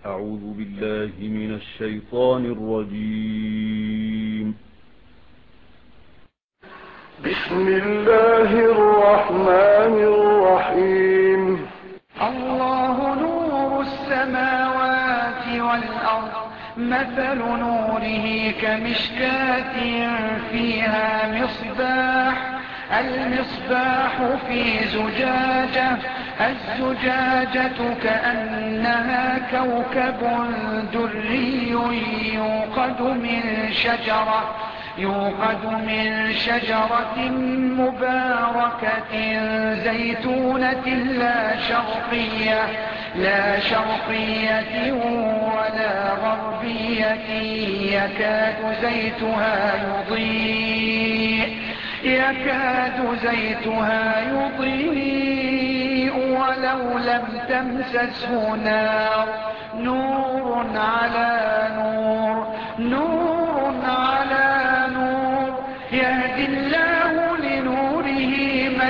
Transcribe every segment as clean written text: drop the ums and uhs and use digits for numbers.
أعوذ بالله من الشيطان الرجيم. بسم الله الرحمن الرحيم. الله نور السماوات والأرض، مثل نوره كمشكاة فيها مصباح، المصباح في زجاجة، الزجاجة كأنها كوكب دري يوقد من شجرة مباركة زيتونة لا شرقية ولا غربية، يكاد زيتها يضيء ولو لم تمسسه نار، نور على نور، يهدي الله لنوره من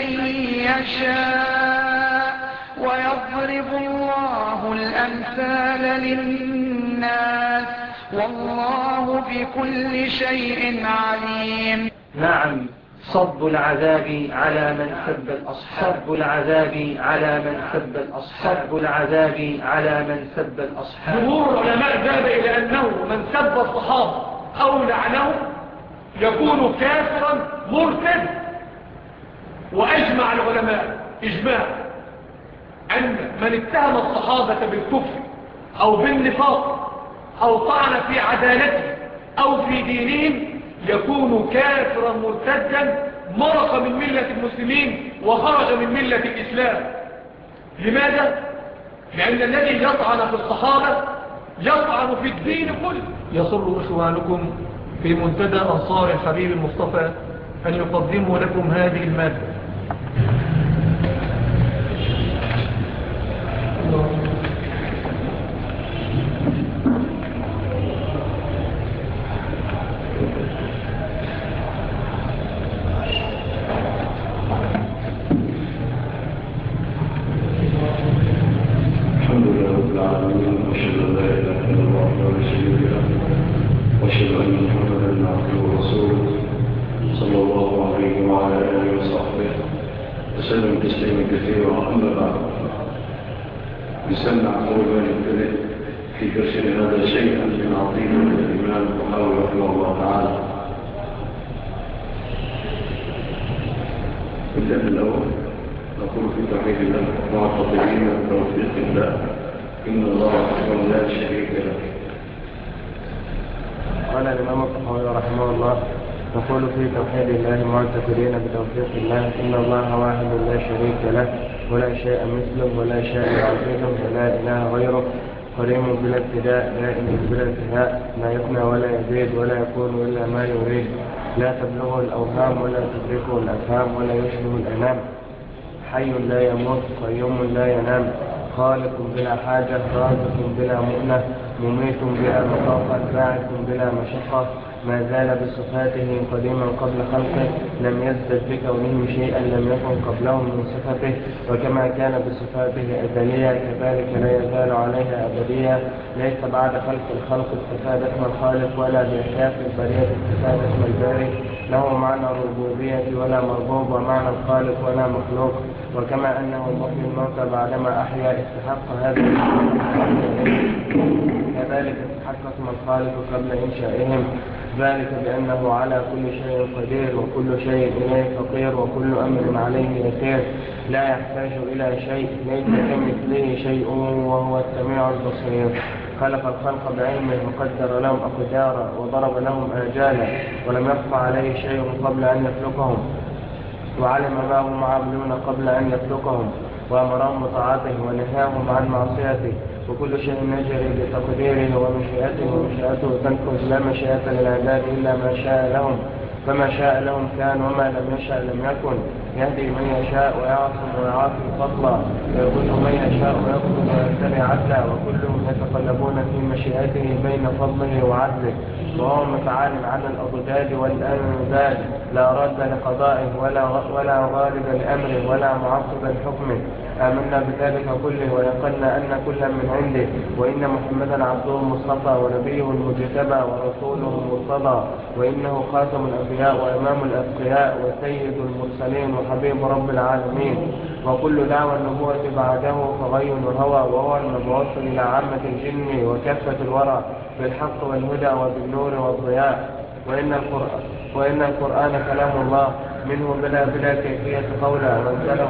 يشاء، ويضرب الله الأمثال للناس، والله بكل شيء عليم. نعم، صب العذاب على من سب الأصحاب، صب العذاب على من سب الأصحاب، صب العذاب على من سب الأصحاب. جمهور العلماء ذهب إلى أنه من سب الصحابة أو لعنهم يكون كافرا مرتد، وأجمع العلماء إجماع أن من اتهم الصحابة بالكفر أو بالنفاق أو طعن في عدالته أو في دينهم يكون كافرا مرتدا، مرق من ملة المسلمين وخرج من ملة الإسلام. لماذا؟ لأن الذي يطعن في الصحابة يطعن في الدين كله. يسر إخوانكم في منتدى أنصار الحبيب المصطفى أن يقدموا لكم هذه المادة. وأشهد أن محمدا عبده ورسوله صلى الله عليه وعلى آله وصحبه وسلم تسليما كثيرا. أما بعد، نسمع قولا نبتدئ في درسنا هذا شيئا من عظيم الإمام الطحاوي رحمه الله تعالى. الباب الأول نقول في توحيد الله معتقدين بتوفيق الله، إن الله وحده لا شريك له. قال الإمام الطحاوي رحمه الله: نقول في توحيد الله معتقدين بتوفيق الله، إن الله واحد لا شريك له، ولا شيء مثله، ولا شيء عظيم، ولا إله غيره، قريم بلا ابتداء، دائم بلا انتهاء، لا يفنى ولا يزيد ولا يكون إلا ما يريد، لا تبلغه الأوهام ولا تدركه الأفهام ولا يشبه الأنام، حي لا يموت، قيوم لا ينام، خالق بلا حاجة، رازق بلا مؤنة، مميت بلا مخافة، باعث بلا مشقة، ما زال بصفاته قديما قبل خلقه، لم يزدد بكونه شيئا لم يكن قبله من صفته، وكما كان بصفاته أزلية كذلك لا يزال عليها أبدية، ليس بعد خلق الخلق استفاد اسم الخالق، ولا بإحداث البرية استفاد اسم الباري، له معنى الربوبية ولا مربوب، ومعنى الخالق ولا مخلوق، وكما أنه محيي الموتى بعدما أحيا استحق هذا كذلك استحق اسم الخالق قبل إنشائهم، ذلك بأنه على كل شيء قدير، وكل شيء إليه فقير، وكل أمر عليه يسير، لا يحتاج إلى شيء، ليس كمثله شيء، وهو السميع البصير. خلق الخلق بعلمه وقدر لهم أقدارا وضرب لهم آجالا، ولم يخفى عليه شيء قبل أن يخلقهم، وعلم ما هم عاملون قبل أن يخلقهم، وأمرهم بطاعته ونهاهم عن معصيته، وكل شيء يجري بتقديره ومشيئته تنفذ، لا مشيئة للعباد إلا ما شاء لهم، فما شاء لهم كان، وما لم يشاء لم يكن، يهدي من يشاء ويعصم ويعافي فضلا، ويضل من يشاء ويقتل ويمتنع عدلا، وكلهم يتقلبون في مشيئته بين فضله وعدله، وهو متعال عن الأضداد والأنداد، لا رد لقضائه ولا غالب لأمره ولا معقب لحكمه، آمنا بذلك كله ويقنا أن كلا من عنده، وإن محمدا عبده المصطفى ونبيه المجتبى ورسوله المرتضى، وإنه خاتم الأنبياء وإمام الأتقياء وسيد المرسلين وحبيب رب العالمين، وكل دعوى النبوة بعده فغي وهوى، وهو المبعوث إلى عامة الجن وكافة الورى بالحق والهدى وبالنور والضياء. وإن القرآن كلام الله منه بلا كيفية قولا وانزله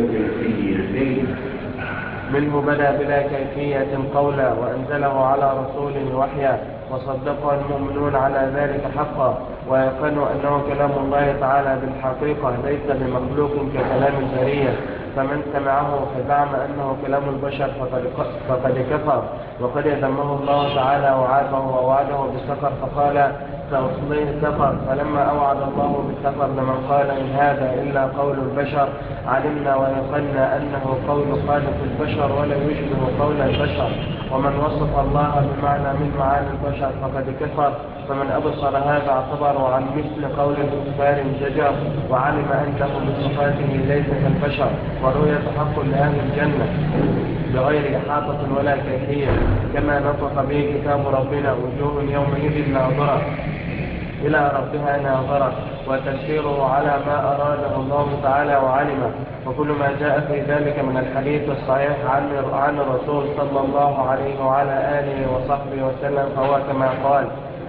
منه بلا كيفية قولا وأنزله على رسوله وحيا، وصدقه المؤمنون على ذلك حقا، ويقنوا أنه كلام الله تعالى بالحقيقة ليس بمخلوق ككلام البرية، فمن سمعه فزعم أنه كلام البشر فقد كفر، وقد ذمه الله تعالى وعابه ووعده بالسفر فقال سأصليه سفر. فلما أوعد الله بالسفر لمن قال إن هذا إلا قول البشر علمنا ويقنا أنه قول خالق البشر ولا يشبه قول البشر، ومن وصف الله بمعنى من معاني البشر فقد كفر، فمن أبصر هذا اعتبر عن مثل قول الكفار زجر، وعلم أنه بصفاته ليس كالبشر، ورؤية حق لأهل الجنة بغير إحاطة ولا كيفية، كما نطق به كتاب ربنا وجوه يومئذ ناظرة إلى ربها ناظرة، وتفسيره على ما أراده الله تعالى وعلمه، وكل ما جاء في ذلك من الحديث الصحيح عن الرسول صلى الله عليه وعلى آله وصحبه وسلم فهو كما قال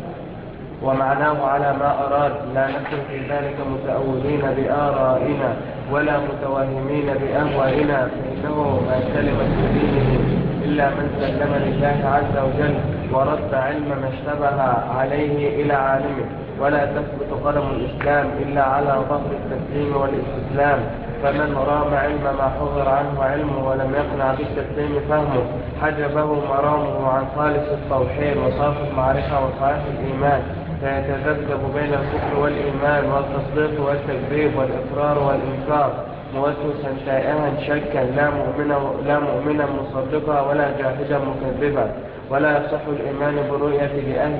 ومعناه على ما أراد، لا نحن في ذلك متأولين بآرائنا ولا متوهمين بأهوائنا، فإنه ما سلم بدينه إلا من سلم لله عز وجل ورد علم ما اشتبه عليه إلى عالمه، ولا تثبت قدم الإسلام إلا على ظهر التسليم والاستسلام، فمن رام علم ما حضر عنه علمه ولم يقنع بالتسليم فهمه حجبه مرامه عن خالص التوحيد وصاف المعرفة وصحيح الإيمان، فيتذبذب بين الكفر والإيمان والتصديق والتكذيب والإقرار والإنكار موسوسا تائها شكا لا مؤمنا مصدقا ولا جاهدا مكذبا، ولا يصح الإيمان بالرؤية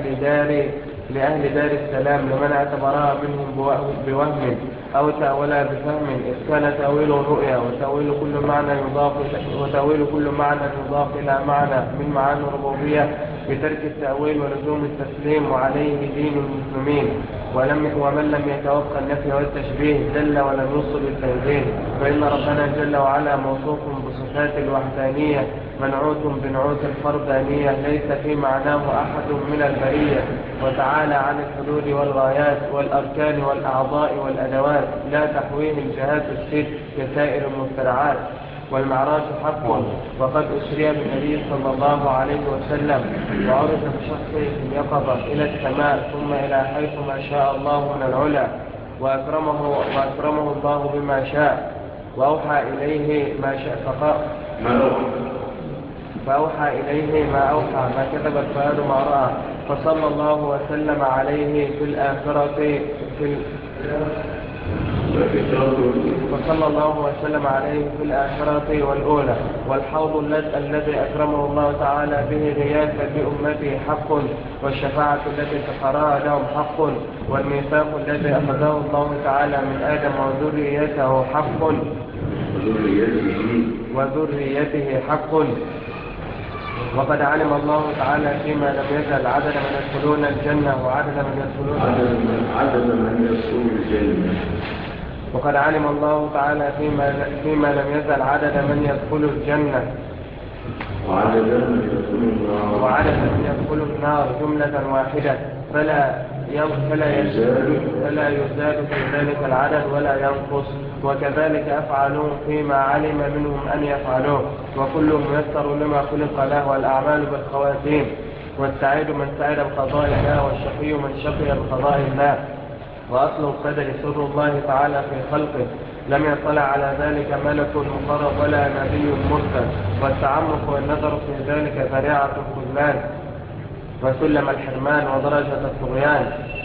لأهل دار السلام لمن اعتبرها منهم بوهم أو تأولا بفهم، إذ كان تأويل الرؤيا وتأويل كل معنى يضاف إلى معنى من معاني الربوبية بترك التأويل ولزوم التسليم، وعليه دين المسلمين، ومن لم يتوقع النفي والتشبيه جل ولم يوصل التنزيل، فإن ربنا جل وعلا موصوف بصفات الوحدانية منعوت بنعوت الفردانية ليس في معناه أحد من البرية، وتعالى عن الحدود والغايات والأركان والأعضاء والأدوات لا تحويه الجهات الست كسائر المخترعات. والمعراج حق، وقد أسري بالنبي صلى الله عليه وسلم وعرج بشخصه في اليقظة إلى السماء ثم إلى حيث ما شاء الله من العلا، وأكرمه الله بما شاء وأوحى إليه ما شاء فأوحى إليه ما أوحى، ما كتب الفؤاد ما رأى، فصلى الله وسلم عليه في الآخرة والأولى. والحوض الذي أكرمه الله تعالى به رياسة بأمته حق، والشفاعة التي سخرها لهم حق، والميثاق الذي أخذه الله تعالى من آدم وذريته حق. وقد علم الله تعالى فيما لم يزل عدد من يدخلون الجنة وعدد من يدخلون الجنة. وقد علم الله تعالى فيما لم يزل عدد من يدخل الجنة وعدد من يدخل النار جملة واحدة، فلا يزاد في ذلك العدد ولا ينقص، وكذلك أفعلون فيما علم منهم أن يفعلوه، وكل ميسر لما خلق له، والأعمال بالخواتيم، والسعيد من سعد بقضاء الله، والشقي من شقي بقضاء الله. وأصل القدر سر الله تعالى في خلقه، لم يطلع على ذلك ملك مقرب ولا نبي مرسل، والتعمق والنظر في ذلك ذريعة الخذلان وسلم الحرمان ودرجة الطغيان،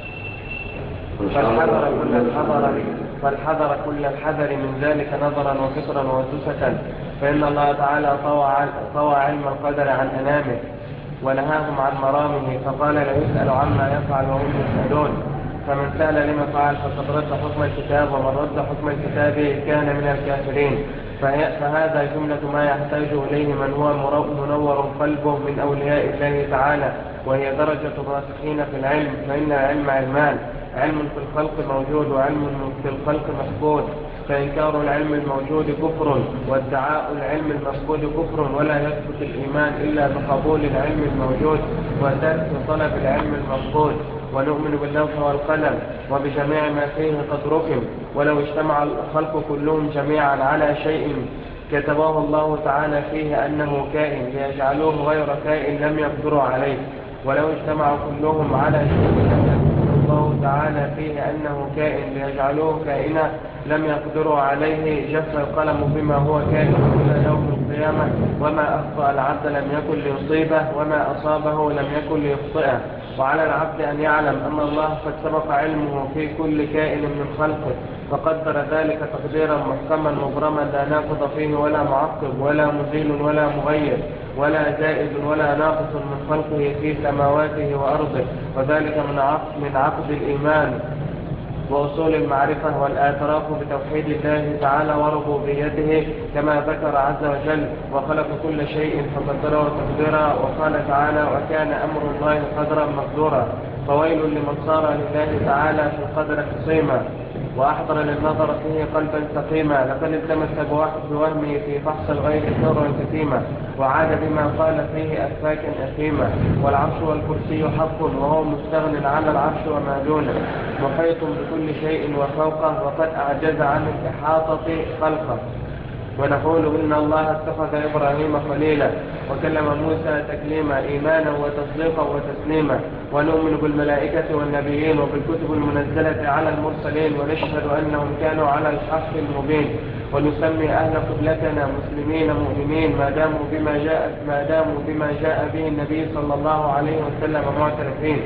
فالحذر كل الحذر من ذلك نظرا وفكرا وسوسة، فإن الله تعالى طوى علم القدر عن أنامه ونهاهم عن مرامه، فقال لا يسأل عما يفعل وهم يسألون، فمن سأل لما فعل فقد رد حكم الكتاب، ومن رد حكم الكتاب كان من الكافرين. فهذا جملة ما يحتاج إليه من هو منور قلبه من أولياء الله تعالى، وهي درجة الراسخين في العلم. فإن العلم علمان: علم في الخلق موجود وعلم في الخلق مفقود، فإنكار العلم الموجود كفر، وادعاء العلم المفقود كفر، ولا يثبت الإيمان إلا بقبول العلم الموجود وترك طلب العلم المفقود. ونؤمن باللوح والقلم وبجميع ما فيه قد ركب، ولو اجتمع الخلق كلهم جميعا على شيء كتبه الله تعالى فيه أنه كائن ليجعلوه غير كائن لم يقدروا عليه. ولو اجتمعوا كلهم على شيء الله تعالى فيه أنه كائن ليجعلوه كائنا لم يقدروا عليه. جف القلم بما هو كائن إلى يوم القيامة، وما أخطأ العبد لم يكن ليصيبه، وما أصابه لم يكن ليخطئه. وعلى العبد أن يعلم أن الله قد سبق علمه في كل كائن من خلقه، فقدر ذلك تقديرا محكما مبرما لا ناقض فيه ولا معقب ولا مزيل ولا مغير ولا زائد ولا ناقص من خلقه في سماواته وأرضه. وذلك من عقد الإيمان وأصول المعرفة والاعتراف بتوحيد الله تعالى وربوبيته، كما ذكر عز وجل: وخلق كل شيء فقدره تقديرا. وقال تعالى: وكان أمر الله قدرا مقدورا. فويل لمن صار لله تعالى في القدر خصيما، وأحضر للنظر فيه قلبا سقيما، لقد التمس بوهمه في فحص الغيب سرا كتيما، وعاد بما قال فيه أفاكا أثيما. والعرش والكرسي حق، وهو مستغن على العرش وما دونه، محيط بكل شيء وفوقه، وقد أعجز عن الإحاطة خلقه. ونقول إن الله اتخذ إبراهيم خليلا، وكلم موسى تكليما، إيمانا وتصديقا وتسليما. ونؤمن بالملائكة والنبيين وبالكتب المنزلة على المرسلين، ونشهد أنهم كانوا على الحق المبين. ونسمي أهل قبلتنا مسلمين مؤمنين ما داموا بما جاء به النبي صلى الله عليه وسلم معترفين،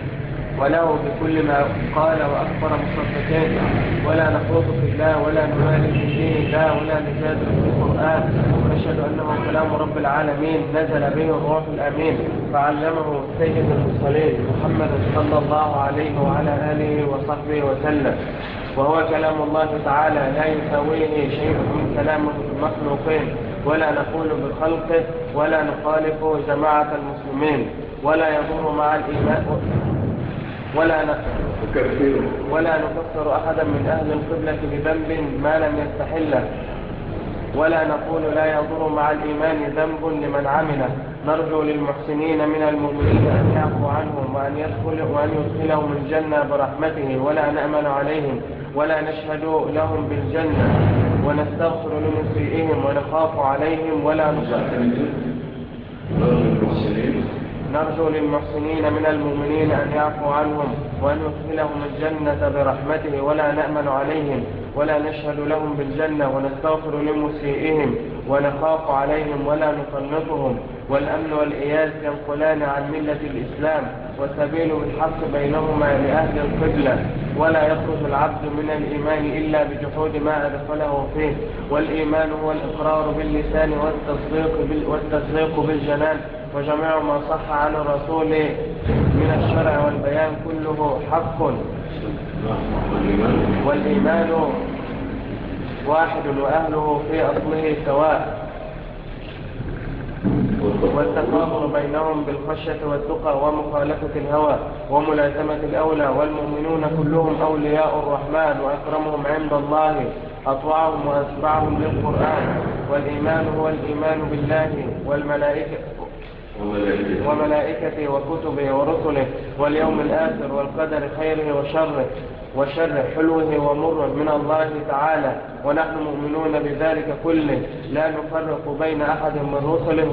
وله بكل ما قال وأخبر مصدقين. ولا نخوض في الله ولا نماري في دين الله ولا نجادل في القرآن. ونشهد أنه كلام رب العالمين نزل به الروح الأمين، فعلمه سيد المرسلين محمد صلى الله عليه وعلى آله وصحبه وسلم. وهو كلام الله تعالى لا يساويه شيء من كلام المخلوقين، ولا نقول بخلقه ولا نخالف جماعة المسلمين، ولا يضر مع الإيمان ولا نكفر أحدا من أهل القبلة بذنب ما لم يستحله، ولا نقول لا يضر مع الإيمان ذنب لمن عمله. نرجو للمحسنين من المؤمنين أن يعفو عنهم وأن يدخلهم الجنة برحمته، ولا نأمن عليهم ولا نشهد لهم بالجنة، ونستغفر لمسيئهم ونخاف عليهم ولا نرجو للمحسنين من المؤمنين أن يعفو عنهم وأن يدخلهم الجنة برحمته، ولا نأمن عليهم ولا نشهد لهم بالجنة، ونستغفر لمسيئهم ونخاف عليهم ولا نطلقهم. والأمن والإياس ينقلان عن ملة الإسلام، والسبيل بالحق بينهما لأهل القبلة. ولا يخرج العبد من الإيمان إلا بجحود ما أدخله فيه. والإيمان هو الإقرار باللسان والتصديق بالجنان، وجميع ما صح عن الرسول من الشرع والبيان كله حق. والإيمان واحد وأهله في أصله سواء، والتفاضل بينهم بالخشية والتقى ومخالفة الهوى وملازمة الأولى. والمؤمنون كلهم أولياء الرحمن، وأكرمهم عند الله أطوعهم وأتبعهم للقرآن. والإيمان هو الإيمان بالله وملائكته وكتبه ورسله واليوم الآخر والقدر خيره وشره حلوه ومره من الله تعالى. ونحن مؤمنون بذلك كله، لا نفرق بين أحد من رسله،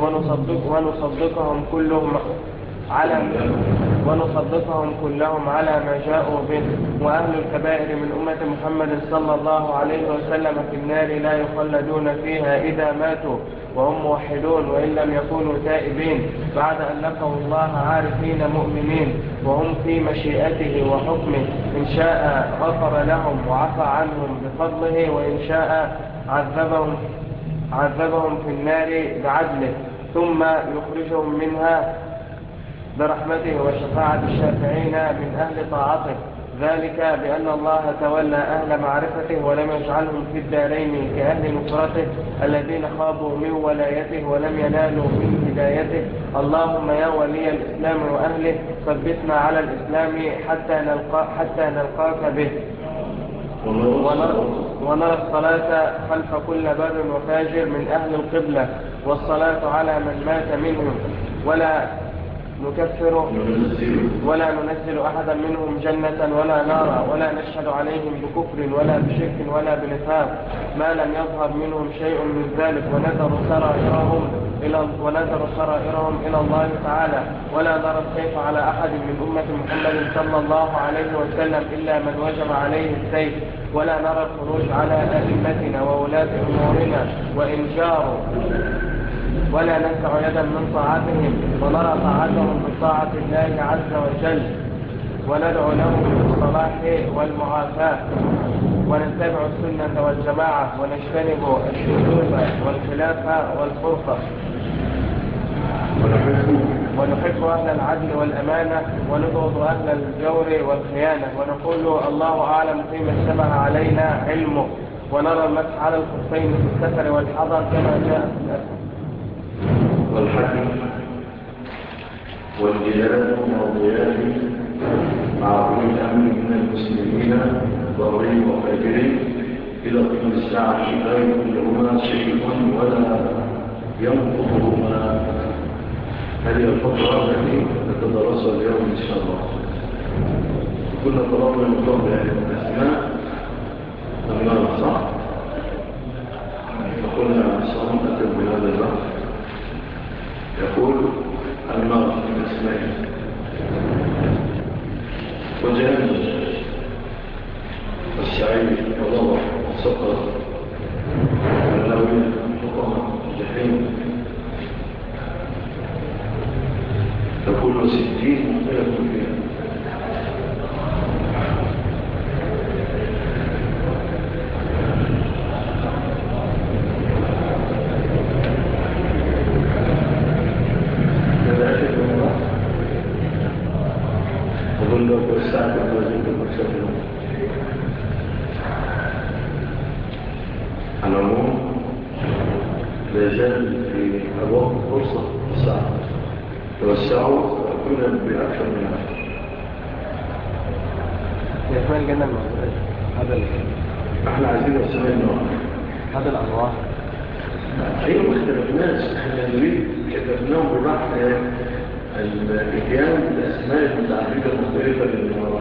ونصدقهم كلهم على ما جاءوا به. وأهل الكبائر من أمة محمد صلى الله عليه وسلم في النار لا يخلدون فيها إذا ماتوا وهم موحدون، وإن لم يكونوا تائبين بعد أن لقوا الله عارفين مؤمنين، وهم في مشيئته وحكمه. إن شاء غفر لهم وعفى عنهم بفضله، وإن شاء عذبهم في النار بعدله، ثم يخرجهم منها برحمته وشفاعة الشافعين من أهل طاعته. ذلك بأن الله تولى أهل معرفته ولم يجعلهم في الدارين كأهل نصرته الذين خابوا من ولايته ولم ينالوا من هدايته. اللهم يا ولي الإسلام وأهله ثبتنا على الإسلام حتى نلقاك به. ونرى الصلاة خلف كل بر وفاجر من أهل القبلة، والصلاة على من مات منهم، ولا نكفر ولا ننزل أحدا منهم جنة ولا نارا، ولا نشهد عليهم بكفر ولا بشرك ولا بنفاق ما لم يظهر منهم شيء من ذلك، ونذر سرائرهم إلى الله تعالى، ولا نرى السيف على أحد من أمة محمد صلى الله عليه وسلم إلا من وجب عليه السيف، ولا نرى الخروج على أئمتنا وولاة أمورنا وإن جاروا، ولا ننزع يدا من طاعتهم، ونرى طاعتهم بطاعة الله عز وجل، وندعو لهم بالصلاح والمعافاة، ونتبع السنة والجماعة، ونجتنب الشذوذ والخلاف والفرقة، ونحب أهل العدل والأمانة، ونبغض أهل الجور والخيانة، ونقول الله أعلم فيما اشتبه علينا علمه، ونرى المسح على الخفين في السفر والحضر كما جاء في الأثر. والحج والجهاد والضياء مع كل الأمر من المسلمين ضرين وفاجرين إلى قيام الساعة لا يكون لهما شيء ولا ينقضهما. هذه الفترة التي نتدرسها اليوم إن شاء الله. كنا طلبنا من قبل الأسماء النار صح؟ فقلنا صام أكد بهذا البحث يقول النار في الأسماء وجهنم والسعيد والضبع والسقر والنووية والحطمة والجحيم. تقول 60 مختلف فيها. أقول لك والساعة الوزيد المكسر على العموم لا زال في أبواب فرصة الساعة توسعوا كنا بأكثر من يسمى الجنة الموجودة هذا احنا عايزين أسماء النار هذا الأنواع أيوة ما اختلفناش. احنا نريد كتبناهم بالبحث الإتيان بالأسماء المتعددة المختلفة للنار.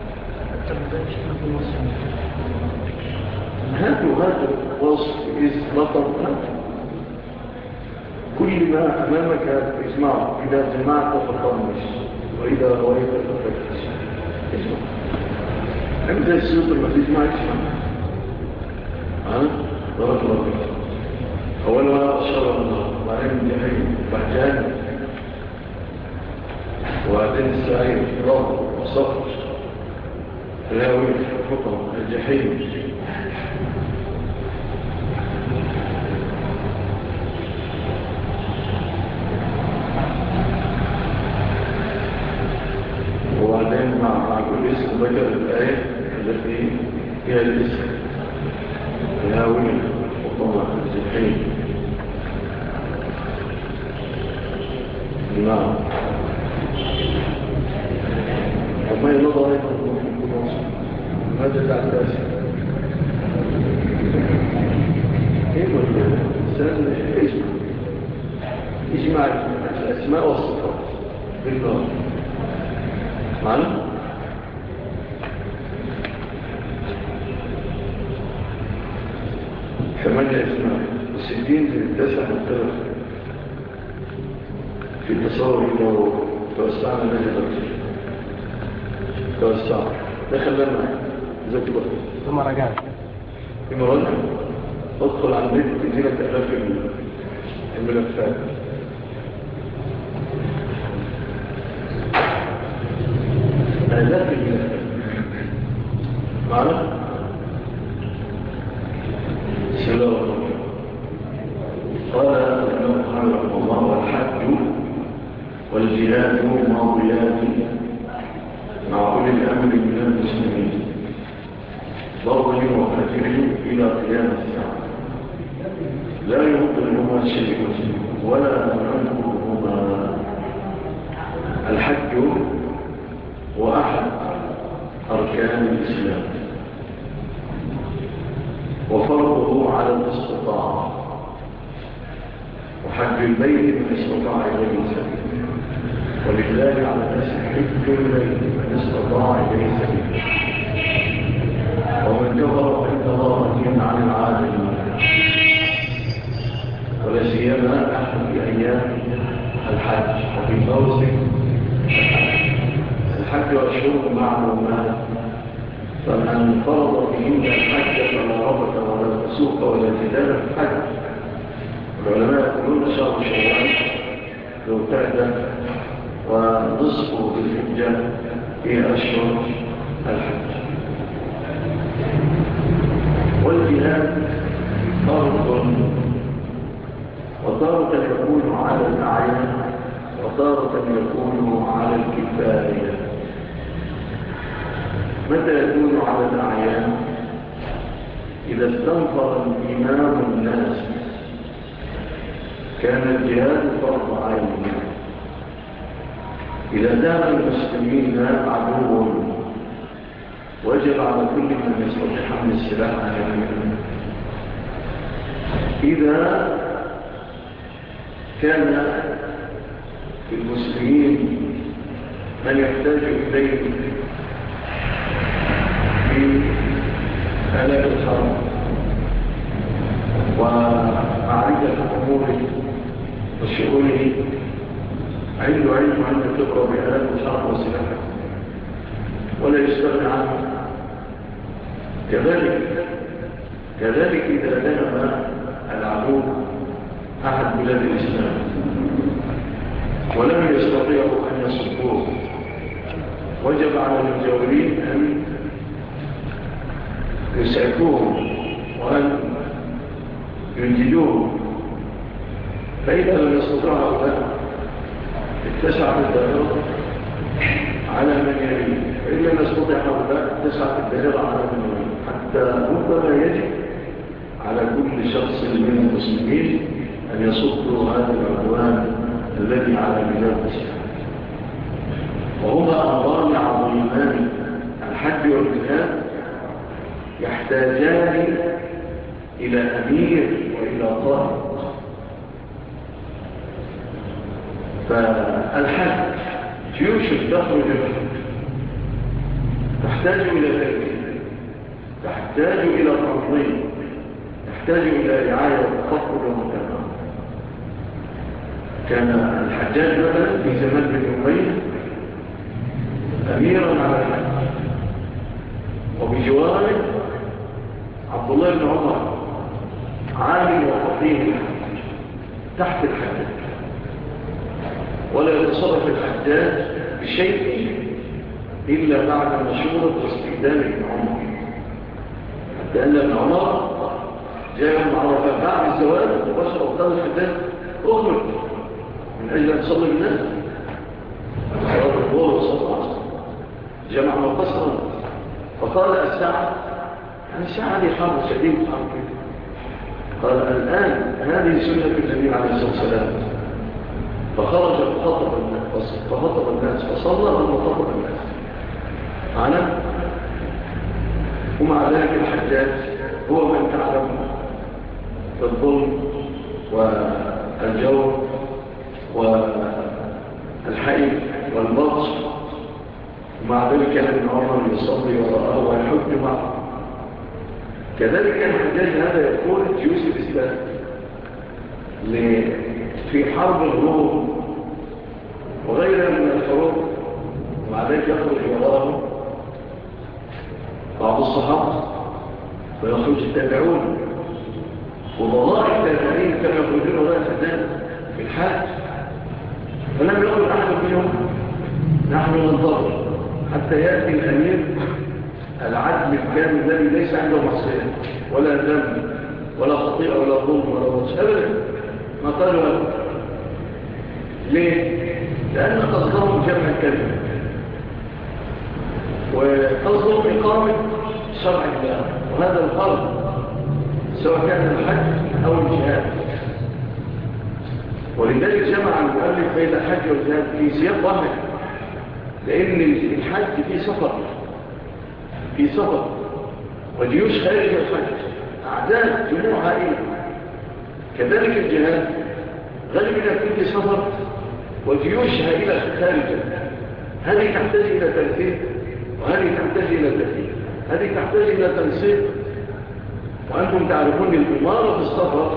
هذا وصف اسم بطل كل ما أمامك اسمعه. إذا سمعت فطنش وإذا رأيت ففتش. اسمع أنت السوق لما تسمع اسمع بارك الله فيك. أولا أشار الله وبعدين الجحيم وبعدين وبعدين السعيد رب وصفر الهاوي الحطم الجحيم. وبعدين مع كل اسم ذكر الآية التي فيها الاسم الهاوي الحطم الجحيم. نعم وما ينظر أيضا ماذا الأعداس كيف الإنسان يجمع الأسماء والصفات بالنار معنا 8 أسماء و60 في التاسع مختلف في التصور. لو توسعنا نجد توسع دخلنا زي كده ثم رجعت في مراجعة ادخل على النت تدينا تألاف الملفات. آلاف الملفات معنا بسم الله الرحمن الرحيم. قال الإمام البخاري رحمه الله والحج والجهاد ماضيات مع أولي الأمر من المسلمين ضرهم وفاكرهم إلى قيام الساعة لا يبطلهما شيء ولا ينقضهما. الحج هو أحد أركان الإسلام وفرضه على الاستطاعة، وحج البيت من استطاع إليه سبيلا، ولله على الناس حج البيت من استطاع إليه سبيلا، ومن كفر فإن الله غني عن العالمين، ولا سيما نحن في أيام الحج وفي موسم الحج أشهر معلومات، فمن فرض فيهن الحج فلا رفث ولا فسوق ولا جدال في الحج. العلماء يقولون شهر شوال ذو القعدة ونصفه بالحجة في أشهر الحج. والجهاد فرض وتارة يكون على الأعيان وتارة يكون على الكفاية. متى يكون على الأعيان؟ إذا استنفر الإمام الناس كان الجهاد فرض عين. إذا دام المسلمين عدو وجب على كل من يستطيع حمل السلاح أن يحمله. إذا كان في المسلمين من يحتاج إليه في آلات الحرب ومعرفة أموره وشؤونه، عنده علم وعنده خبرة بآلات الحرب والسلاح ولا يستغني عنه. كذلك إذا دام العدو أحد بلاد الإسلام ولم يستطيعوا أن يصدوه، وجب على المجاورين أن يسعفوهم وأن ينجدوهم. فإذا لم يستطيعوا هؤلاء اتسعت الدائرة على من يريد، فإن لم يستطيع هؤلاء اتسعت الدائرة على من يريد، حتى ربما يجب على كل شخص من المسلمين أن يصدوا هذا العدوان الذي على بلاد الإسلام. وهما أمران عظيمان، الحج والجهاد، يحتاجان إلى أمير وإلى قائد. فالحج جيوش تخرج تحتاج إلى ترتيب، تحتاج إلى تنظيم، تحتاج إلى رعاية وتفقد ومتابعة. كان الحجاج مثلا في زمان بن أمية أميرا على الحج، وبجواره عبد الله بن عمر عالم وفقيه الحج تحت الحجاج، ولا يتصرف الحجاج بشيء إلا بعد مشورة واستئذان ابن عمر، حتى أن ابن عمر جاء يوم عرفة بعد الزواج مباشرة وقال الحجاج أخرج من أجل أن تصلي بالناس صلاة الظهر والصلاة جمع مقصرا، فقال الساعة يعني الساعة هذه حرب شديد حرب. قال الآن هذه سنة النبي عليه الصلاة والسلام، فخرج فخطب الناس فصلى وخطب الناس معنا. ومع ذلك الحجاج هو من تعلم الظلم والجور والحيف والبطش، ومع ذلك كان ابن عمر يصلي وراءه ويحج معه. كذلك كان الحجاج هذا يقول جيوش الإسلام في حرب الروم وغيرها من الحروب، ومع ذلك يخرج وراءه بعض الصحابة ويخرج التابعون، وضلائل التابعين كانوا يخرجون وراء الحجاج في الحج، فلم يقل أحد منهم نحن ننتظر حتى يأتي الأمير العدل الكامل الذي ليس عنده معصية ولا ذنب ولا خطيئة ولا ظلم ولا وجه أبدا. ما قالوا هذا ليه؟ لأن قصدهم جمع الكلمة، وقصدهم إقامة شرع الله، وهذا الفرض سواء كان الحج أو الجهاد. ولذلك جمع المؤلف بين الحج والجهاد في سياق واحد، لأن الحج في سفر وجيوش خارج الحج، أعداد جموع هائلة. كذلك الجهاد غالبا يكون في سفر وجيوش هائلة خارجة. هذه تحتاج إلى ترتيب وهذه تحتاج إلى ترتيب، هذه تحتاج إلى تنسيق. وأنتم تعرفون الإمارة في السفر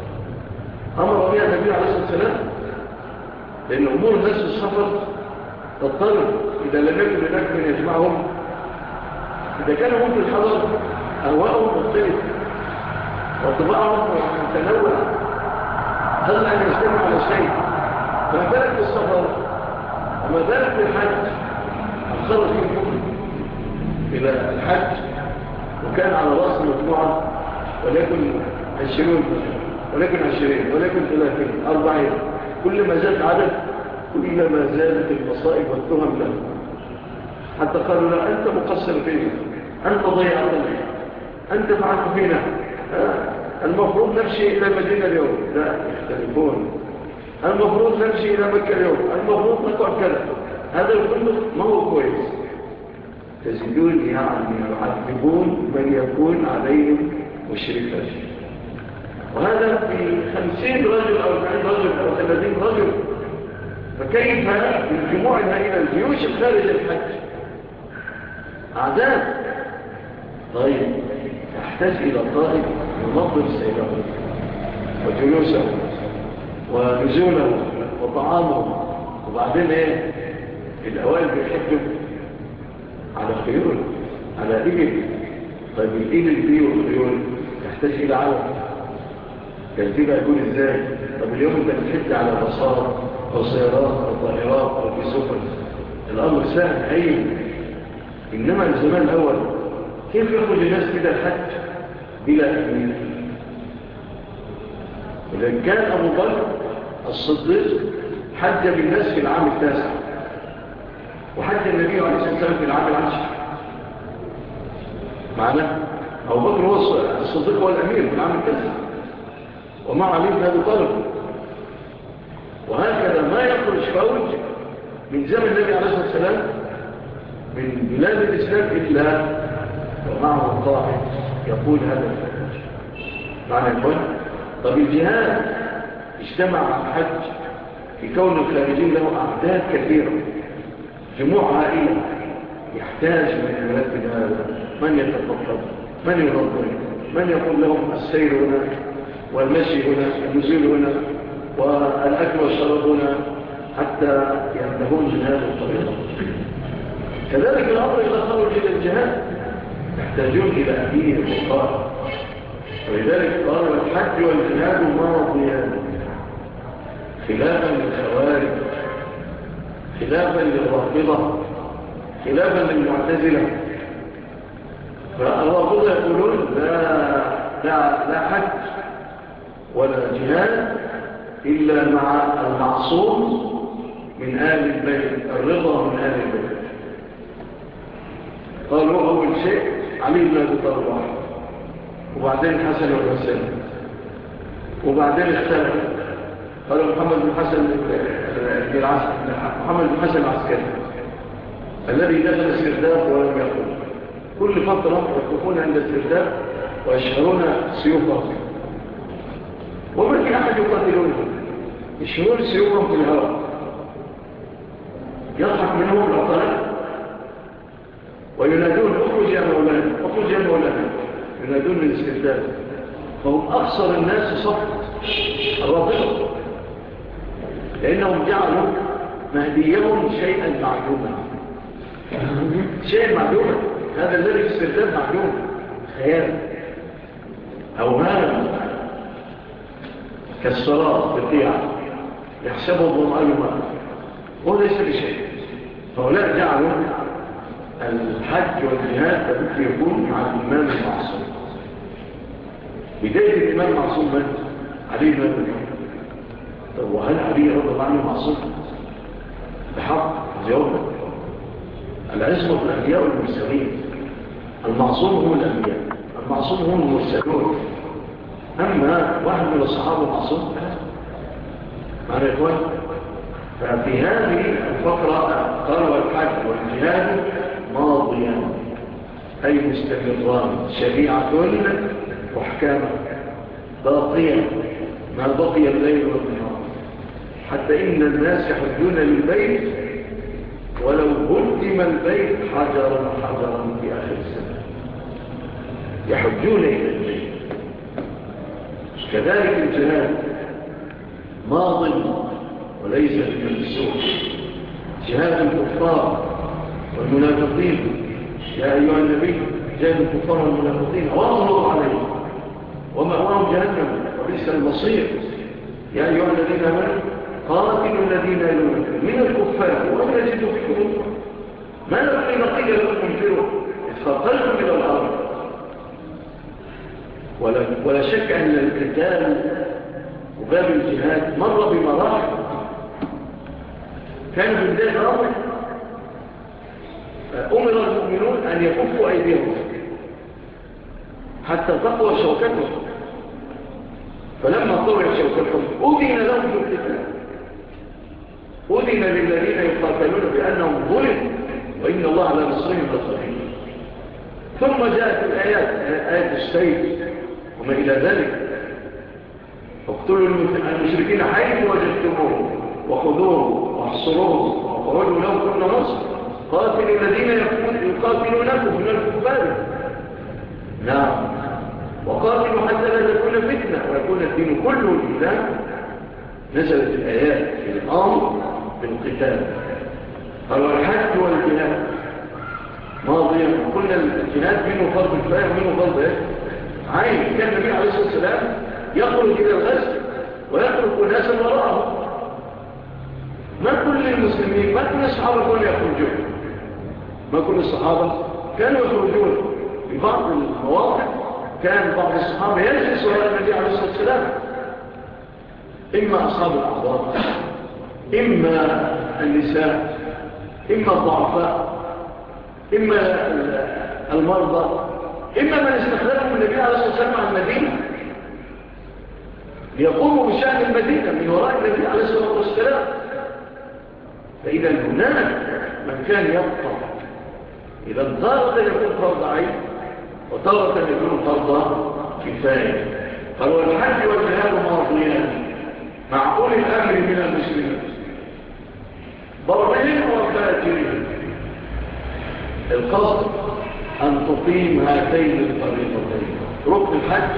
أمر بها النبي عليه الصلاة والسلام، لأن أمور الناس في السفر تضطرب إذا لم يكن هناك من يجمعهم. إذا كانوا هم في الحضر أهواءهم مختلفة وطباعهم متنوعة، هل أن يجتمع على شيء؟ فما بالك في السفر وما بالك في الحج. الخرج فيكم إلى الحج وكان على رأس مجموعة ولكن 20 ولكن 20 ولكن 30 40، كل ما زاد عدد كلما زادت المصائب والتهم له، حتى قالوا لا أنت مقصر فينا، أنت ضيعتنا، أنت فعلت فينا، المفروض نمشي إلى المدينة اليوم، لا يختلفون، المفروض نمشي إلى مكة اليوم، المفروض نقعد كذا. هذا كله ما هو كويس. تجدون يعني يعذبون من يكون عليهم مشركا، وهذا في 50 رجل أو 40 رجل أو 30 رجل. فكيف الجموع هائلة الجيوش الخارج الحج أعداد؟ طيب يحتاج إلى قائد ينظم سيرهم وجلوسهم ونزولهم وطعامهم. وبعدين ايه؟ الأوائل بيحجوا على خيول، على إبل. طيب الإبل دي والخيول تحتاج إلى علم، ترتيبها يكون إزاي؟ طب اليوم أنت بتحج على بصار أو سيارات أو طائرات أو في سفن، الأمر سهل أي. إنما الزمان الأول كيف يخرج الناس كده الحج بلا أمين؟ إذا كان أبو بكر الصديق حج بالناس في العام 9، وحج النبي عليه الصلاة والسلام في العام 10 معنا. أبو بكر هو الصديق هو الأمير في العام 9 ومع علي بن أبي طالب. وهكذا ما يخرج فوج من زمن النبي عليه الصلاة والسلام من بلاد الإسلام إلا ومعه قائد يقول هذا الفوج معنى الفوج. طب الجهاد اجتمع على الحج في كون الخارجين له أعداد كثيرة، جموع هائلة، يحتاج من يرتب هذا، من يتفقد، من ينظم، من يقول لهم السير هنا والمشي هنا، النزول هنا، والأكل والشرب هنا، حتى ينتهون من هذا الطريق. كذلك الأمر إذا خرج إلى الجهاد يحتاجون إلى أمير وقائد. ولذلك قال الحج والجهاد ماضيان، خلافا للخوارج، خلافا للرافضة، خلافا للمعتزلة. فالرافضة يقولون لا حج ولا جهاد إلا مع المعصوم من آل البيت، الرضا من آل البيت. قالوا أول شيء علي بن أبي طالب، وبعدين الحسن والحسين، وبعدين اختلف قالوا محمد بن حسن العسكري الذي دخل السرداب ولم يقل. كل فترة يقفون عند السرداب ويشهرون سيوفهم، وما في أحد يقاتلونهم، يشهرون سيوفهم في الهواء، يضحك منهم العقلاء وينادون اخرج يا مولانا، اخرج يا مولانا، ينادون من السرداب. فهم أخسر الناس صف الرافضة، لأنهم جعلوا مهديهم شيئا معلوما، شيئا معلوما. هذا الذي في السرداب معلوم، خيال أوهام كالصلاة بالطيعة يحسبه الظمآن ماء وليس بشيء. فهؤلاء جعلوا الحج والجهاد لابد يكون مع الإمام المعصوم. بداية الإمام المعصوم من؟ علي بن أبي طالب. طب وهل علي رضي الله عنه معصوم؟ بحق جوابه. العصمة الأنبياء والمرسلين. المعصوم هو الأنبياء، المعصوم هو المرسلون. أما واحد من الصحابة معصوم معنى يا إخوان. ففي هذه الفقرة قال والحج والجهاد ماضيا أي مستمران، شريعة محكمة باقية ما بقي الليل والنهار، حتى إن الناس يحجون للبيت ولو هدم البيت حجرا حجرا في آخر السنة، يحجون إلى البيت. كذلك الجهاد ماض وليس بمنسوخ، جهاد الكفار والمنافقين. يا أيها النبي جهاد الكفار والمنافقين واغلظ عليهم ومأواهم جهنم وبئس المصير. يا أيها الذين آمنوا قاتلوا الذين يلونكم من الكفار وإن يجدوا فيكم ما لكم إذا قيل لكم انفروا إذ قاتلتم إلى الأرض. ولا شك أن القتال وباب الجهاد مر بمراحل. كان في بداية الأمر أمر المؤمنون أن يكفوا أيديهم حتى تقوى شوكتهم، فلما قوى شوكتهم أذن لهم في القتال، أذن للذين يقاتلون بأنهم ظلموا وإن الله على نصرهم لقدير. ثم جاءت الآيات، آية السيف وما إلى ذلك، اقتلوا المشركين حيث وجدتموه وخذوهم واحصروهم وقعدوا لهم كل نصر، قاتلوا الذين يقاتلونكم من الكفار. نعم، وقاتلوا حتى لا تكون فتنة ويكون الدين كله لله. نزلت الآيات في الأمر بالقتال. قالوا الحج والجهاد ماضيا. قلنا الجهاد منه فرض كفاية ومنه فرض عين. كان النبي عليه الصلاة والسلام يخرج إلى الغزو ويترك ناسا وراءه. ما كل المسلمين، ما كل الصحابة كانوا يخرجون، ما كل الصحابة كانوا يخرجون. في بعض المواقف كان بعض الصحابة يجلس وراء النبي عليه الصلاة والسلام، إما أصحاب الأعضاء، إما النساء، إما الضعفاء، إما المرضى، إما من استخدمهم النبي عليه الصلاة والسلام عن المدينة ليقوموا بشأن المدينة من وراء النبي عليه الصلاة والسلام. فإذا هناك من كان يبقى، إذا تارة يكون فرض عين وتارة يكون فرض كفاية. قالوا الحج والجهاد ماضيان مع أولي الأمر من المسلمين برهم وفاجرهم. القصد أن تقيم هاتين الطريقتين، ركن الحج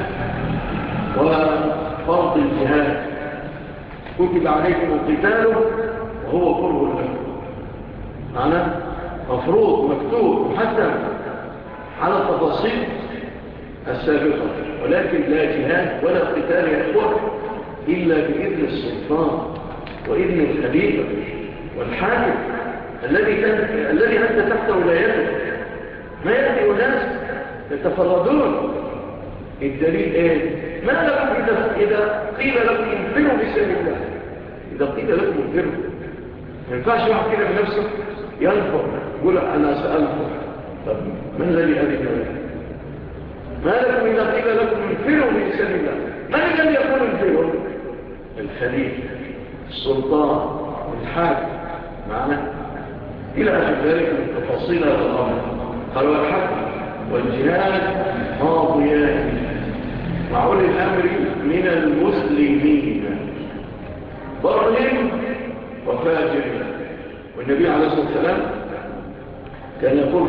وفرض الجهاد. كتب عليكم القتال وهو كره لكم، معنى مفروض مكتوب حتى على التفاصيل السابقة. ولكن لا جهاد ولا قتال يا إخوة إلا بإذن السلطان وإذن الخليفة والحاكم الذي أنت تحت ولايته. ما يأتي أناس يتفردون. الدليل إيه؟ ما لكم إذا قيل لكم انفروا بسبيل الله؟ إذا قيل لكم انفروا، ما ينفعش واحد كده بنفسه ينفر يقول أنا سألفر. طب من الذي أذن لكم؟ ما لكم إذا قيل لكم انفروا بسبيل الله؟ من الذي يقول انفروا؟ الخليفة، السلطان، الحاكم معنا إلى آخر ذلك من تفاصيل هذا الأمر. قالوا الحج والجهاد ماضيان مع أولي الأمر من المسلمين برهم وفاجرين. والنبي عليه الصلاة والسلام كان يقول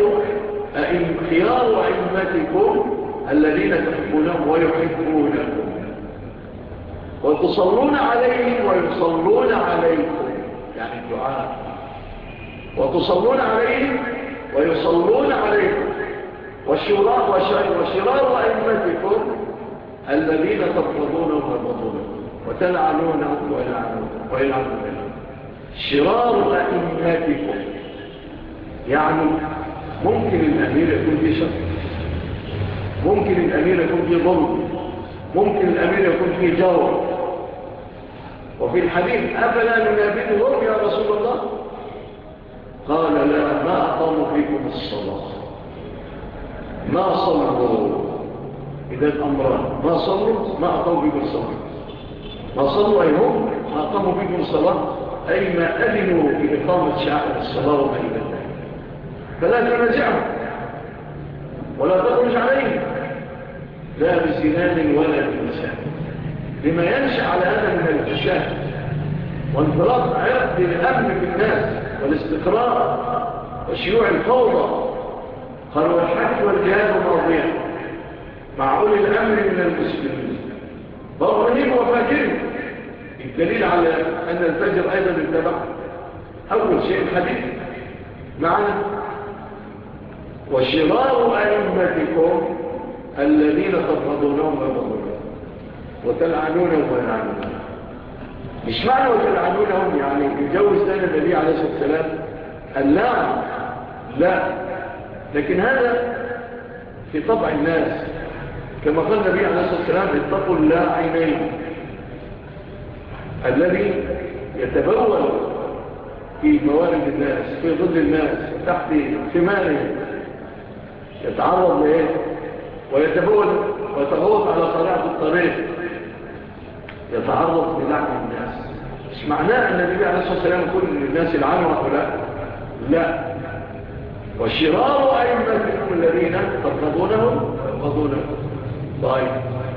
خيار أئمتكم الذين تحبونهم ويحبونكم وتصلون عليهم ويصلون عليكم، يعني الدعاء، وتصلون عليهم ويصلون عليكم. وشرار أئمتكم الذين تبغضونهم ويبغضونكم وتلعنونهم ويلعنونهم. شرار أئمتكم يعني ممكن الأمير يكون فيه شر، ممكن الأمير يكون فيه ظلم، ممكن الأمير يكون فيه جور. وفي الحديث أفلا ننابذهم يا رسول الله؟ قال لا، ما أقاموا فيكم الصلاة، ما صلوا. إذا الأمران، ما صلوا ما أقاموا فيكم الصلاة. ما صلوا أي هم ما أقاموا فيكم الصلاة، أي ما أذنوا بإقامة شعائر الصلاة وما إلى ذلك، فلا تنازعهم ولا تخرج عليهم، لا بسنان ولا بلسان، لما ينشأ على هذا من الفساد وانطلاق عرض الأمن في الناس والاستقرار وشيوع الفوضى. قالوا الحج والجهاد ماضيا مع أولي الأمر من المسلمين ضرهم وفاجرهم. الدليل على أن الفجر أيضا اتبع أول شيء الحديث معنا: وشرار أئمتكم الذين تبغضونهم ويبغضونهم وتلعنونهم ويلعنونهم. مش معنى وتلعنونهم يعني يجوز لنا النبي عليه الصلاة والسلام اللعن، لا، لكن هذا في طبع الناس، كما قال النبي عليه الصلاة والسلام: اتقوا اللاعنين، الذي يتبول في موارد الناس، في ظل الناس، تحت ثمارهم، يتعرض لإيه ويتبول ويتغوط على طريقة الطريق، يتعرض للعن الناس. مش معناه أن النبي عليه الصلاة والسلام كل الناس يلعنوا هؤلاء، لا. وشرار أئمتكم الذين تبغضونهم ويبغضونهم. طيب،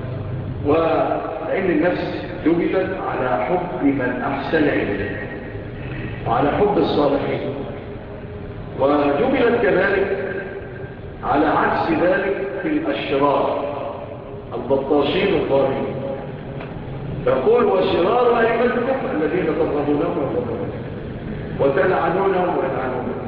ولأن النفس جبلت على حب من أحسن إليه وعلى حب الصالحين، وجبلت كذلك على عكس ذلك في الأشرار البطاشين الظالمين. فقول وشرار أئمتكم الذين تبغضونهم ويبغضونهم وتلعنونهم ويلعنونهم.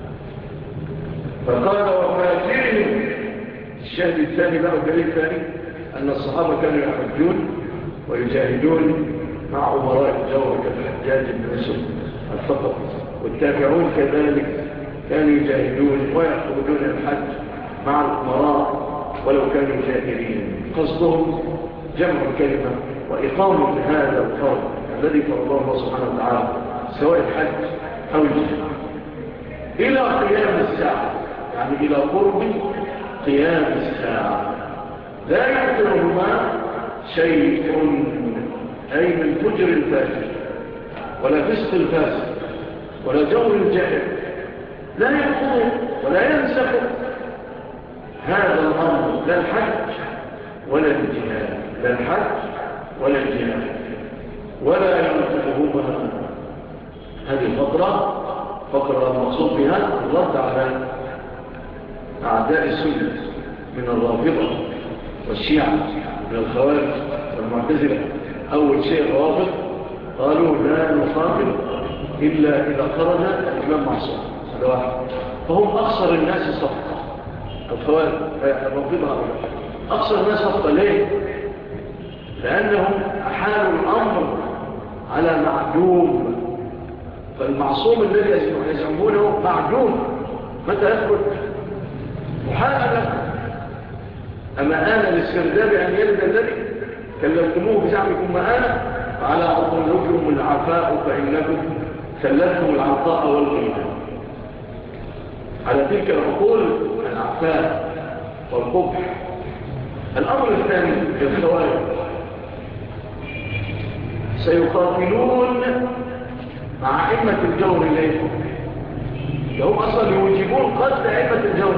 فقال وفاجرهم. الشاهد الثاني بقى والدليل الثاني أن الصحابة كانوا يحجون ويجاهدون مع أمراء الجور كالحجاج بن يوسف الثقفي، والتابعون كذلك كانوا يجاهدون ويخرجون الحج مع الأمراء ولو كانوا جاهلين، قصدهم جمع الكلمة وإقامة هذا الفرض الذي فرضه الله سبحانه وتعالى، سواء الحج أو الجهاد، إلى قيام الساعة، يعني إلى قرب قيام الساعة. لا يعترهما شيء، أي من فجر الفاجر ولا فسق الفاسق ولا جور الجاهل، لا ينقض ولا ينسخ هذا الأمر، لا الحج ولا الجهاد، لا الحج ولا الجهاد، ولا ينقضهما. هذه فقرة المقصود بها الرد على أعداء السنة من الرافضة والشيعة من الخوارج والمعتزلة. أول شيء الرافض قالوا لا نقاتل إلا إذا خرج الإمام معصوم، هذا واحد. فهم أقصر الناس صفقة، الخوارج الرافضة أقصر الناس صفقة. ليه؟ لأنهم أحالوا الأمر على معدوم، فالمعصوم الذي يزعمونه معدوم، متى يخرج؟ محال لكم. أما آن للسرداب أن يلد الذي كلمتموه بزعمكم مآنا، فعلى عقولكم العفاء فإنكم سلتهم العطاء والغنى. على تلك العقول العفاء والقبح. الأمر الثاني للخوارج: سيقاتلون مع أئمة الجور. ليه؟ هم أصلا يوجبون قتل أئمة الجور.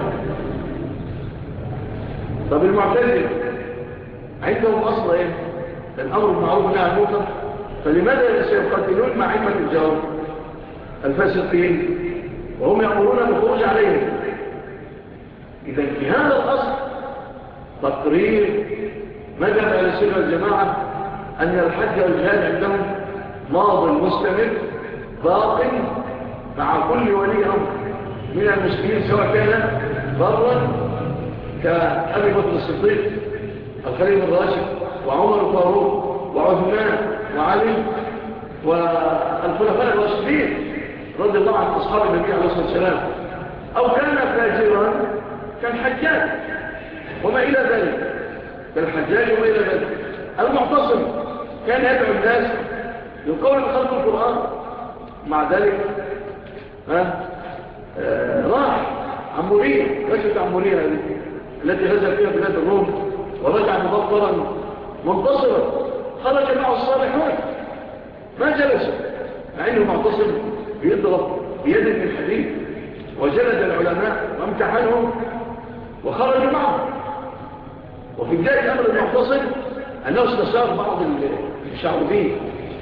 طب المعتزلة عندهم أصلا إيه؟ الأمر المعروف والنهي عن المنكر، فلماذا سيقاتلون مع أئمة الجور الفاسقين وهم يأمرون بالخروج عليهم؟ إذا في هذا الأصل تقرير مذهب أهل السنة والجماعة أن الحج والجهاد عندهم ماض مستمر باق مع كل ولي أمر من المسلمين، سواء كان برا كأبي بكر الصديق الخليفة الراشد وعمر الفاروق وعثمان وعلي والخلفاء الراشدين رضي الله عن أصحاب النبي عليه الصلاة والسلام، أو كان فاجرا كالحجاج وما إلى ذلك، كالحجاج وما إلى ذلك. المعتصم كان يدعو الناس للقول بخلق القرآن، مع ذلك راح عمورية، غزوة عمورية هذه التي غزا فيها بلاد الروم ورجع مبطرا منتصرا، خرج معه الصالحون ما جلسوا مع انه معتصم بيضرب بيد من حديد، وجلد العلماء وامتحنهم وخرجوا معه. وفي بداية الأمر المعتصم أنه استشار بعض الشعوبين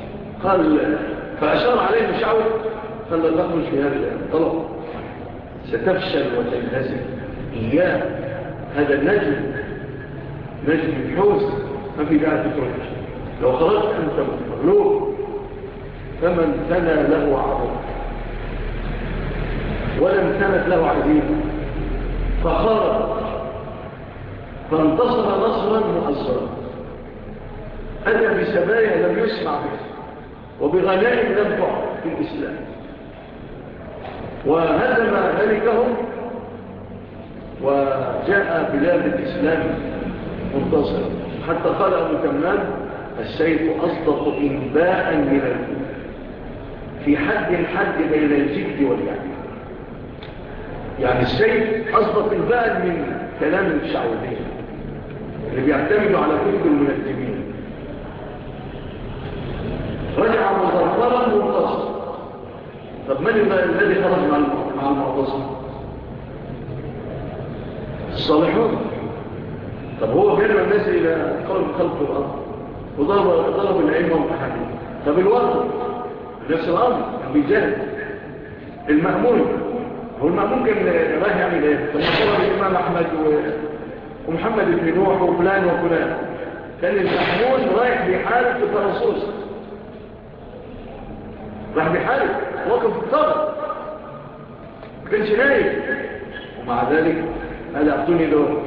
فأشار عليهم الشعب قال لا تخرج في هذا الطلب ستفشل وتنهزم إياه، هذا النجم الحوز ما في داعي تخرج، لو خرجت أنت مغلوب فمن ثنى له عظم ولم ثنت له عزيمة، فخرج فانتصر نصرا مؤثرا، أتى بسبايا لم يسمع به وبغنائم لم تعرف في الإسلام، وهزم ملكهم وجاء بلاد الإسلام منتصرا، حتى قال أبو تمام السيف أصدق إنباء من الكون في حد بين الجد واللعب. يعني السيف أصدق إنباء من كلام الشعوذية اللي بيعتمدوا على كتب المنجمين. رجع مظفرا منتصر. طب من الذي خرج مع المعتصم؟ الصالحون. طب هو بيدعو الناس إلى خلق الأرض وضرب العلم وامتحانه. طب الوقت نفس الأمر كان بيجاهد. المأمون هو المأمون كان رايح يعمل ايه؟ كما طلب الإمام أحمد ومحمد بن نوح وفلان وفلان، كان المأمون رايح بحالة في الترصوص، راح بحالة وقف في الطرق ما كانش نايم، ومع ذلك هذا أعطوني دور.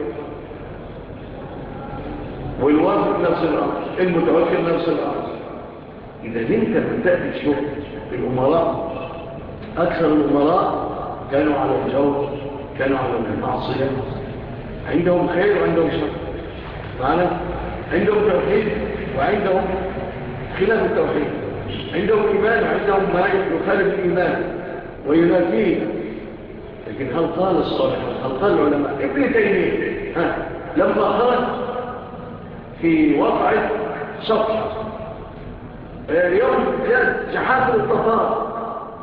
والواثق نفس الأمر، المتوكل نفس الأمر. إذا انت من تأتي الشغل بالأمراء، أكثر الأمراء كانوا على الجور، كانوا على المعصية، عندهم خير وعندهم شر معنا، عندهم توحيد وعندهم خلاف التوحيد، عندهم إيمان وعندهم ما يخالف الإيمان وينافيه. لكن هل قال الصالحون، هل قال العلماء؟ ابن تيمية لما خرج في واقعة شطح يوم جحافل التتار،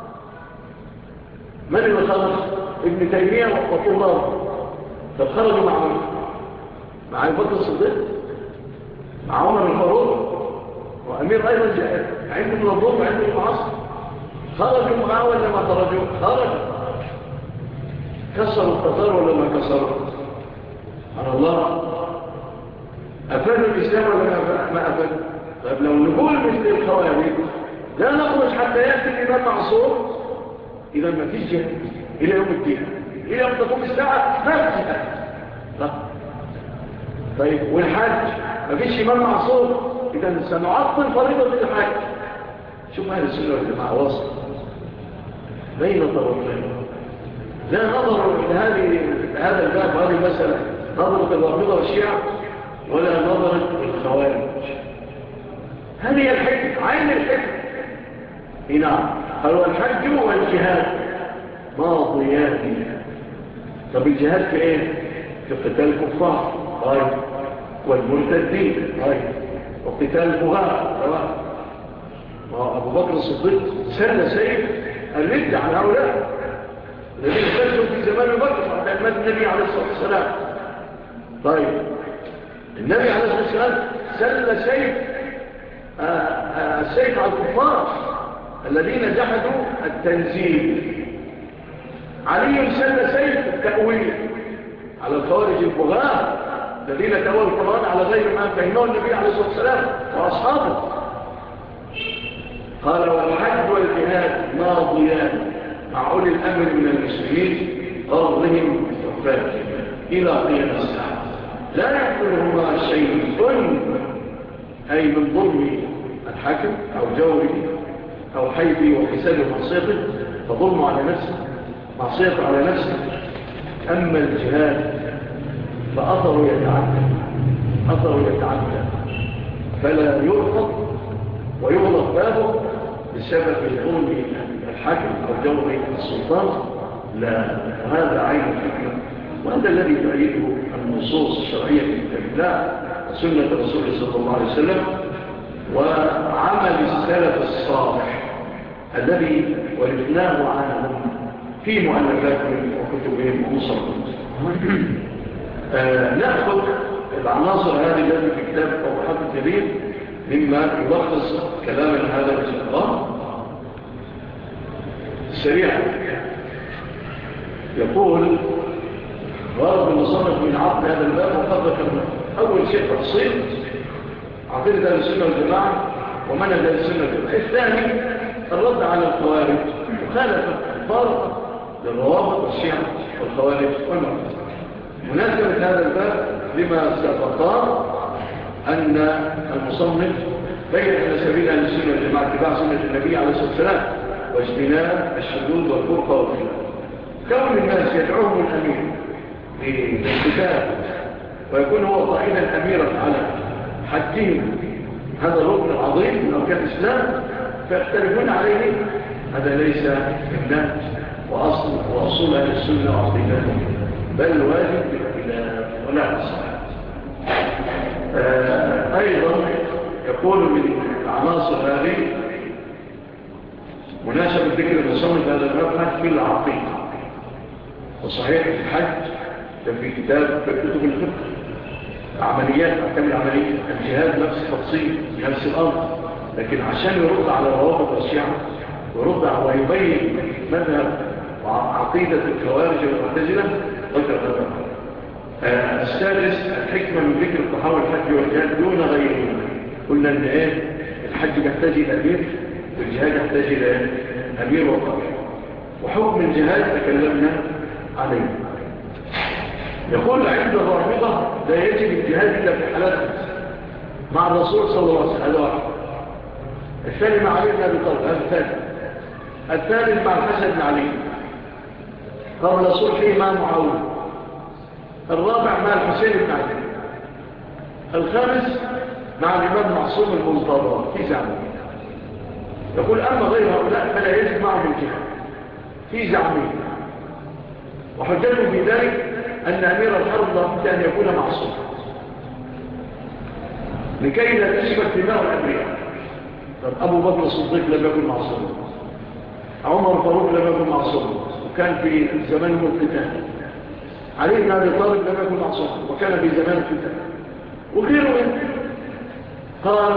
من اللي خرج؟ ابن تيمية وطلاب. طب خرجوا مع البكر الصديق، مع عمر الفاروق وأمير أيضا جاء عندهم الظلم وعندهم العصر، خرجوا معه ولا ما خرجوا؟ خرجوا. كسروا التتار ولا ما كسروا؟ على الله. أفادوا الإسلام ولا ما أفادوا؟ طيب لو نقول مثل الخوارج لا نخرج حتى يأتي الإمام معصوم، إذا ما فيش جهاد إلى يوم الدين، إلى يوم تقوم الساعة ما فيش جهاد. طيب والحج ما فيش إمام معصوم، إذا سنعطل فريضة الحج. شوف أهل السنة والجماعة واصل بين طرفين، لا نظر هذا الباب وهذه المسألة نظرة الرافضة والشيعة ولا نظرة الخوارج. هذه الحكمة، عين الحكمة. نعم، قالوا الحج والجهاد ماضيان. طب الجهاد في ايه؟ في قتال الكفار والمرتدين وقتال البغاة. أبو بكر الصديق سل سيف الرد عن هؤلاء الذين سلوا في زمان بكر بعد أن مات النبي عليه الصلاة والسلام. النبي عليه الصلاة والسلام سل سيف السيف على الكفار الذين جحدوا التنزيل. علي سل سيف التأويل على الخوارج البغاة الذين تأووا القرآن على غير ما فهمه النبي عليه الصلاة والسلام وأصحابه. قال والحج والجهاد ماضيان مع أولي الأمر من المسلمين غرهم وفاتهم إلى قيام الساعة، لا يحضرهما شيء أي من ظلم الحاكم أو جوره أو حيث وحساب معصيته، فظلم على نفسه، معصيته على نفسه. أما الجهاد فأثره يتعدى فلا يرفض ويغلق بابه بسبب ظلم الحاكم أو جوره السلطان لا، هذا عين الحكمة، وهذا الذي تؤيده النصوص الشرعية في كتاب الله وسنة رسوله صلى الله عليه وسلم وعمل السلف الصالح الذي ورثناه عنهم في مؤلفاتهم وكتبهم ومصرهم. نأخذ العناصر هذه التي في كتاب توضيحات الكبير مما يلخص كلامنا هذا الاستقرار سريعا. يقول غرض المصنف من عقد هذا الباب وقد ذكرنا أول شيء تفصيل عقيدة أهل السنة والجماعة ومنهج أهل السنة والجماعة. الثاني الرد على الخوارج مخالفة الفارقة للروابط والشيعة والخوارج والمعتزلة. مناسبة هذا الباب لما سبق أن المصنف بين أن سبيل أهل السنة والجماعة اتباع سنة النبي عليه الصلاة والسلام واجتناب الشذوذ والفرقة والخلاف. كون الناس يدعوهم الأمير للكتاب ويكون هو قائدا أميرا على حجهم، هذا الركن العظيم من أركان الإسلام، فيختلفون عليه، هذا ليس إمناء وأصول أهل السنة وعقيدتهم، بل واجب بالخلاف ولا أصح. أيضا يقول من العناصر هذه مناسبة ذكر المصنف هذا المبحث في العقيدة. وصحيح الحج في كتاب في كتب الفقه عمليات أحكام العملية الجهاد نفس تفصيل نفس الأمر، لكن عشان يرد على الروابط والشيعة ويرد ويبين مذهب وعقيدة الخوارج والمعتزلة ذكر هذا. السادس الحكمة من ذكر التحول الحج والجهاد دون غيره. قلنا ان الحج يحتاج الى امير والجهاد يحتاج الى امير وقائد، وحكم الجهاد تكلمنا عليه. يقول عند الرافضة لا يجب الجهاد الا في حالات مع الرسول صلى الله عليه وسلم، هذا واحد. الثاني مع علي بن ابي طالب، هذا الثاني. الثالث مع الحسن بن علي قبل صلحه مع معاوية. الرابع مع الحسين بن علي. الخامس مع الإمام معصوم المنتظر في زعمه. يقول أما غير هؤلاء فلا يجب معهم الجهاد في زعمه، وحجته في ذلك أن أمير الحرب لابد أن يكون معصوم لكي لا تسفك دماء الأنبياء. أبو بكر الصديق لم يكن معصوما، عمر فاروق لم يكن معصوما وكان في زمانه القتال، علي بن ابي طالب لم يكن معصوما وكان في زمان الفتن، وغيره منه. قال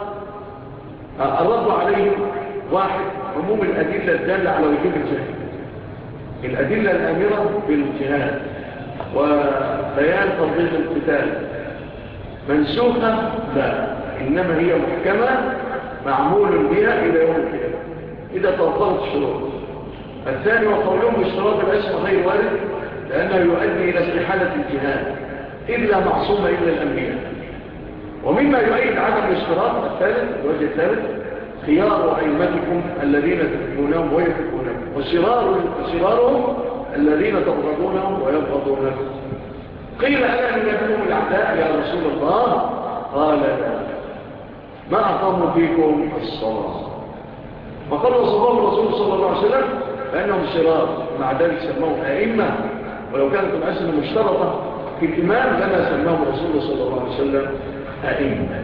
الرد عليه واحد عموم الأدلة الدالة على وجوب الجهاد، الأدلة الآمرة بالجهاد وبيان تنظيم القتال منسوخة لا، إنما هي محكمة معمول بها إلى يوم القيامة إذا توفرت الشروط. الثاني وقولهم باشتراط الاسم غير وارد لأنه يؤدي إلى استحالة الجهاد إلا معصوم إلا الأنبياء. ومما يؤيد عدم الاشتراط الثالث الوجه الثالث خيار أئمتكم الذين تحبونهم ويحبونكم وشرارهم الذين تبغضونهم ويبغضونكم. قيل ألا ننبئهم الأعداء يا رسول الله؟ قال لا، ما أقاموا فيكم الصلاة. وقال وصفهم الرسول صلى الله عليه وسلم بأنهم شرار، مع ذلك سموهم أئمة، ولو كانت الأسئلة مشترطة في الإمام لما سماهم الرسول صلى الله عليه وسلم أئمة.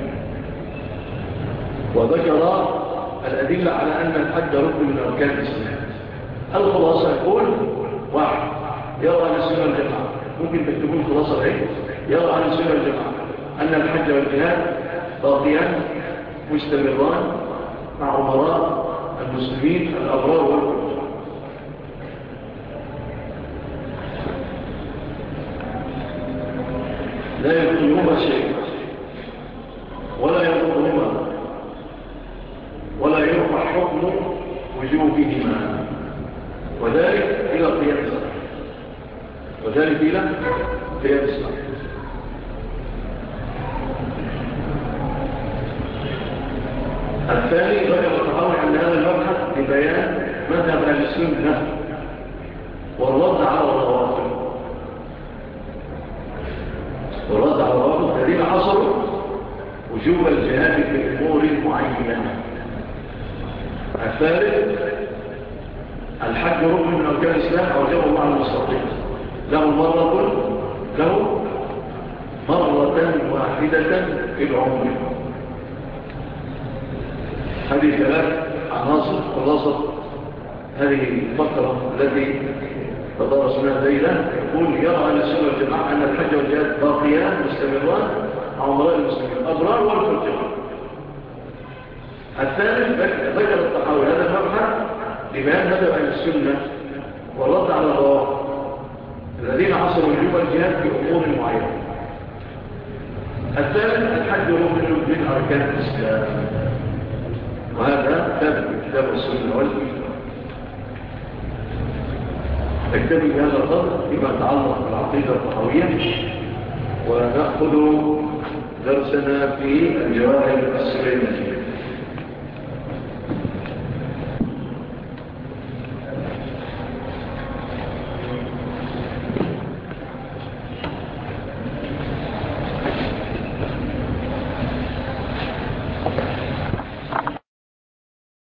وذكر الأدلة على أن الحج ركن من أركان الإسلام. الخلاصة يقول واحد يرى أهل السنة والجماعة، ممكن تكتبون خلاصة العلم، يرى أهل السنة والجماعة أن الحج والجهاد باقيان مستمران مع أمراء المسلمين الأبرار والفجار. لا يبطلهما شيء ولا يضرهما ولا يرفع حكم وجوبهما، وذلك إلى قيام الساعة، وذلك إلى قيام الساعة. الثاني ذكر التحاول عن هذا المبحث ببيان مذهب أهل السنة والرد على الروافض الذين حصلوا وجوب الجهاد في أمور معينة. الثالث الحج ركن من أركان الإسلام أوجبه الله على المستطيع له مرة واحدة في العمر. هذه ثلاث عناصر خلاصة هذه الفقرة التي تدارسناها الليلة. يقول يرى أهل السنة والجماعة أن الحج والجهاد باقيان مستمران عمراء المسلمين الأبرار والفجار. الثالث ذكر التحول هذا المبحث لبيان مذهب أهل السنة والرد على الروافض الذين حصلوا وجوب الجهاد في أمور معينة. الثالث الحج ركن من أركان الإسلام، وهذا ثابت في كتاب السنة والإجماع. نكتفي بهذا القدر فيما يتعلق بالعقيدة الطحاوية، ونأخذ درسنا في الجواهر السليمانية.